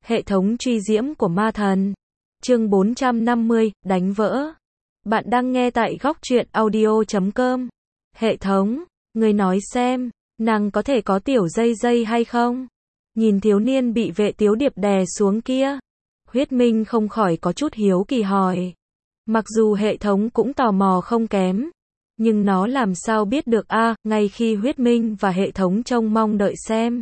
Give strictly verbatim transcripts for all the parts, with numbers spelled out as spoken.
Hệ thống truy diễm của ma thần. Chương bốn trăm năm mươi, đánh vỡ. Bạn đang nghe tại góc truyện audio chấm com. Hệ thống, người nói xem, nàng có thể có tiểu dây dây hay không? Nhìn thiếu niên bị Vệ Tiếu Điệp đè xuống kia, Huyết Minh không khỏi có chút hiếu kỳ hỏi. Mặc dù hệ thống cũng tò mò không kém, nhưng nó làm sao biết được a? À, ngay khi Huyết Minh và hệ thống trông mong đợi xem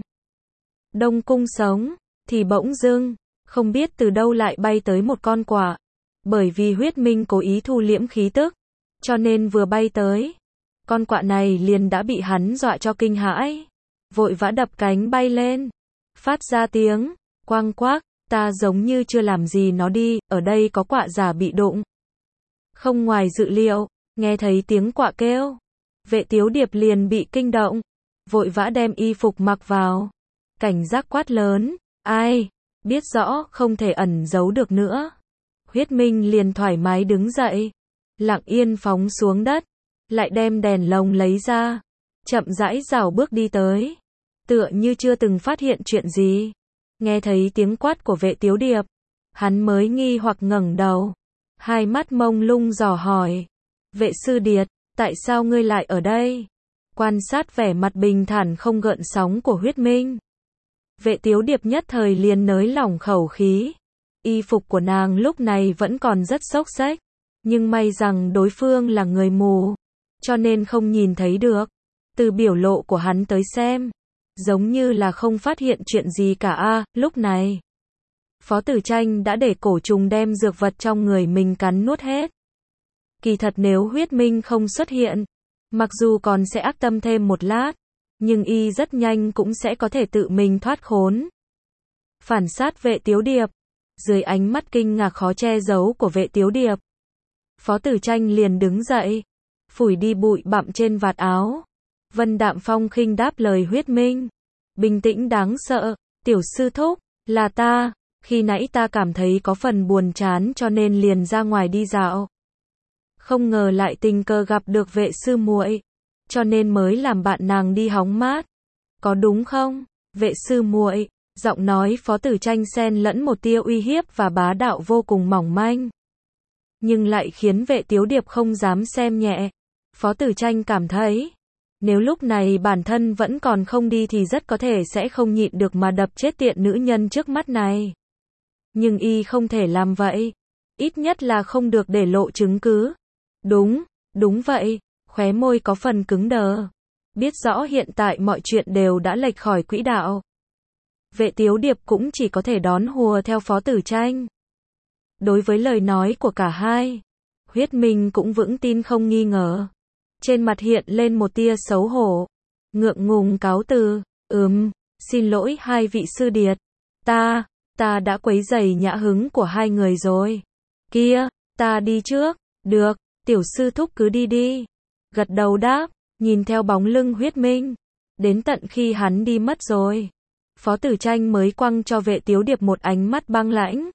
Đông Cung sống, thì bỗng dưng, không biết từ đâu lại bay tới một con quạ. Bởi vì Huyết Minh cố ý thu liễm khí tức, cho nên vừa bay tới, con quạ này liền đã bị hắn dọa cho kinh hãi, vội vã đập cánh bay lên, phát ra tiếng quang quác. Ta giống như chưa làm gì nó đi, ở đây có quạ già bị đụng. Không ngoài dự liệu, nghe thấy tiếng quạ kêu, Vệ Tiếu Điệp liền bị kinh động, vội vã đem y phục mặc vào, cảnh giác quát lớn, ai, biết rõ không thể ẩn giấu được nữa. Huyết Minh liền thoải mái đứng dậy, lặng yên phóng xuống đất, lại đem đèn lồng lấy ra, chậm rãi rảo bước đi tới, tựa như chưa từng phát hiện chuyện gì. Nghe thấy tiếng quát của Vệ Tiếu Điệp, hắn mới nghi hoặc ngẩng đầu, hai mắt mông lung dò hỏi, Vệ sư điệt, tại sao ngươi lại ở đây? Quan sát vẻ mặt bình thản không gợn sóng của Huyết Minh, Vệ Tiếu Điệp nhất thời liền nới lỏng khẩu khí. Y phục của nàng lúc này vẫn còn rất xốc xếch, nhưng may rằng đối phương là người mù, cho nên không nhìn thấy được. Từ biểu lộ của hắn tới xem, giống như là không phát hiện chuyện gì cả a. À, lúc này, Phó Tử Tranh đã để cổ trùng đem dược vật trong người mình cắn nuốt hết. Kỳ thật nếu Huyết Minh không xuất hiện, mặc dù còn sẽ ác tâm thêm một lát, nhưng y rất nhanh cũng sẽ có thể tự mình thoát khốn. Phản sát Vệ Tiếu Điệp, dưới ánh mắt kinh ngạc khó che giấu của Vệ Tiếu Điệp, Phó Tử Tranh liền đứng dậy, phủi đi bụi bặm trên vạt áo, vân đạm phong khinh đáp lời Huyết Minh, bình tĩnh đáng sợ, tiểu sư thúc, là ta, khi nãy ta cảm thấy có phần buồn chán cho nên liền ra ngoài đi dạo. Không ngờ lại tình cờ gặp được Vệ sư muội, cho nên mới làm bạn nàng đi hóng mát. Có đúng không, Vệ sư muội? Giọng nói Phó Tử Tranh xen lẫn một tia uy hiếp và bá đạo vô cùng mỏng manh, nhưng lại khiến Vệ Tiếu Điệp không dám xem nhẹ. Phó Tử Tranh cảm thấy, nếu lúc này bản thân vẫn còn không đi thì rất có thể sẽ không nhịn được mà đập chết tiện nữ nhân trước mắt này. Nhưng y không thể làm vậy, ít nhất là không được để lộ chứng cứ. Đúng, đúng vậy, khóe môi có phần cứng đờ, biết rõ hiện tại mọi chuyện đều đã lệch khỏi quỹ đạo. Vệ Tiếu Điệp cũng chỉ có thể đón hùa theo Phó Tử Tranh. Đối với lời nói của cả hai, Huyết Minh cũng vững tin không nghi ngờ. Trên mặt hiện lên một tia xấu hổ, ngượng ngùng cáo từ, ừm, xin lỗi hai vị sư điệt, ta, ta đã quấy rầy nhã hứng của hai người rồi. Kia, ta đi trước, được, tiểu sư thúc cứ đi đi. Gật đầu đáp, nhìn theo bóng lưng Huyết Minh, đến tận khi hắn đi mất rồi, Phó Tử Tranh mới quăng cho Vệ Tiếu Điệp một ánh mắt băng lãnh.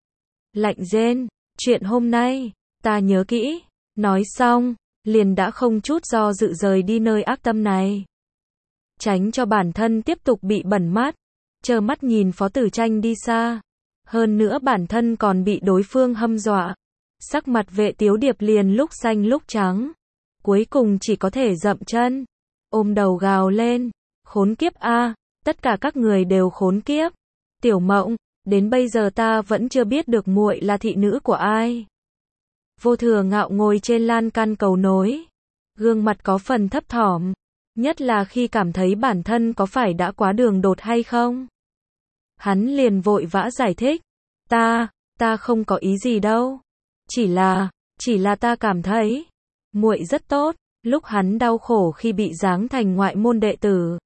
Lạnh rên, chuyện hôm nay, ta nhớ kỹ, nói xong, liền đã không chút do dự rời đi nơi ác tâm này. Tránh cho bản thân tiếp tục bị bẩn mắt, trơ mắt nhìn Phó Tử Tranh đi xa. Hơn nữa bản thân còn bị đối phương hâm dọa. Sắc mặt Vệ Tiếu Điệp liền lúc xanh lúc trắng. Cuối cùng chỉ có thể dậm chân, ôm đầu gào lên, khốn kiếp a, tất cả các người đều khốn kiếp. Tiểu Mộng, đến bây giờ ta vẫn chưa biết được muội là thị nữ của ai. Vô Thừa Ngạo ngồi trên lan can cầu nối, gương mặt có phần thấp thỏm, nhất là khi cảm thấy bản thân có phải đã quá đường đột hay không. Hắn liền vội vã giải thích, ta, ta không có ý gì đâu, chỉ là, chỉ là ta cảm thấy, muội rất tốt. Lúc hắn đau khổ khi bị giáng thành ngoại môn đệ tử,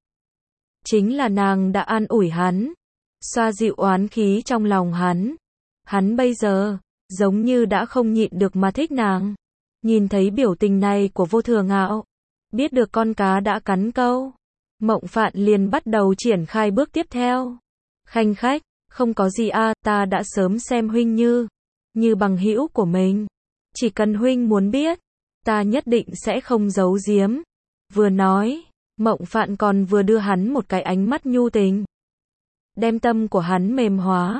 chính là nàng đã an ủi hắn, xoa dịu oán khí trong lòng hắn. Hắn bây giờ, giống như đã không nhịn được mà thích nàng. Nhìn thấy biểu tình này của Vô Thừa Ngạo, biết được con cá đã cắn câu, Mộng Phạn liền bắt đầu triển khai bước tiếp theo. Khanh khách, không có gì a, à, ta đã sớm xem huynh như, như bằng hữu của mình. Chỉ cần huynh muốn biết, ta nhất định sẽ không giấu giếm. Vừa nói, Mộng Phạn còn vừa đưa hắn một cái ánh mắt nhu tình, đem tâm của hắn mềm hóa.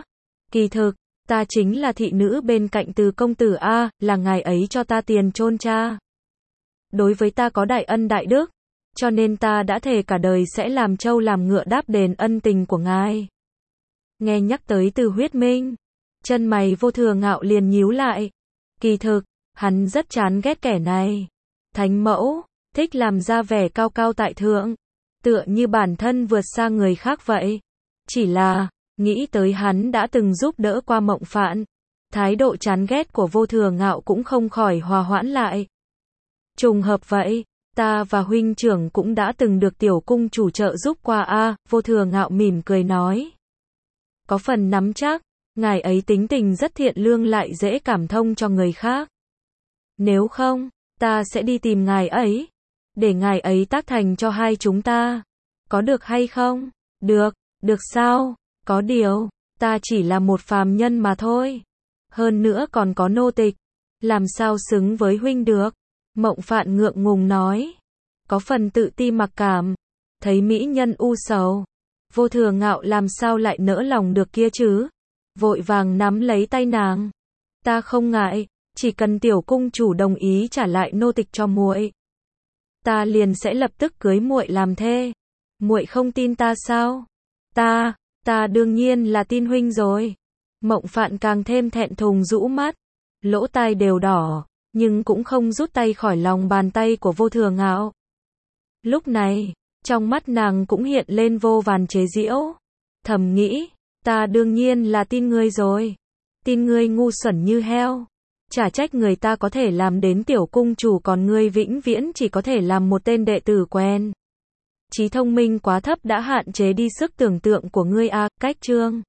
Kỳ thực, ta chính là thị nữ bên cạnh Từ công tử a, là ngài ấy cho ta tiền chôn cha. Đối với ta có đại ân đại đức, cho nên ta đã thề cả đời sẽ làm trâu làm ngựa đáp đền ân tình của ngài. Nghe nhắc tới Từ Huyết Minh, chân mày Vô Thừa Ngạo liền nhíu lại. Kỳ thực, hắn rất chán ghét kẻ này. Thánh mẫu, thích làm ra vẻ cao cao tại thượng, tựa như bản thân vượt xa người khác vậy. Chỉ là, nghĩ tới hắn đã từng giúp đỡ qua Mộng Phạn, thái độ chán ghét của Vô Thừa Ngạo cũng không khỏi hòa hoãn lại. Trùng hợp vậy, ta và huynh trưởng cũng đã từng được tiểu cung chủ trợ giúp qua a, Vô Thừa Ngạo mỉm cười nói. Có phần nắm chắc, ngài ấy tính tình rất thiện lương lại dễ cảm thông cho người khác. Nếu không, ta sẽ đi tìm ngài ấy, để ngài ấy tác thành cho hai chúng ta. Có được hay không? Được, được sao? Có điều, ta chỉ là một phàm nhân mà thôi. Hơn nữa còn có nô tịch, làm sao xứng với huynh được? Mộng Phạn ngượng ngùng nói. Có phần tự ti mặc cảm. Thấy mỹ nhân u sầu, Vô Thừa Ngạo làm sao lại nỡ lòng được kia chứ? Vội vàng nắm lấy tay nàng. Ta không ngại, chỉ cần tiểu cung chủ đồng ý trả lại nô tịch cho muội, ta liền sẽ lập tức cưới muội làm thê. Muội không tin ta sao? Ta, ta đương nhiên là tin huynh rồi. Mộng Phạn càng thêm thẹn thùng rũ mắt, lỗ tai đều đỏ, nhưng cũng không rút tay khỏi lòng bàn tay của Vô Thừa Ngạo. Lúc này, trong mắt nàng cũng hiện lên vô vàn chế giễu. Thầm nghĩ, ta đương nhiên là tin ngươi rồi. Tin ngươi ngu xuẩn như heo. Chả trách người ta có thể làm đến tiểu cung chủ còn ngươi vĩnh viễn chỉ có thể làm một tên đệ tử quen. Trí thông minh quá thấp đã hạn chế đi sức tưởng tượng của ngươi a, cách chương.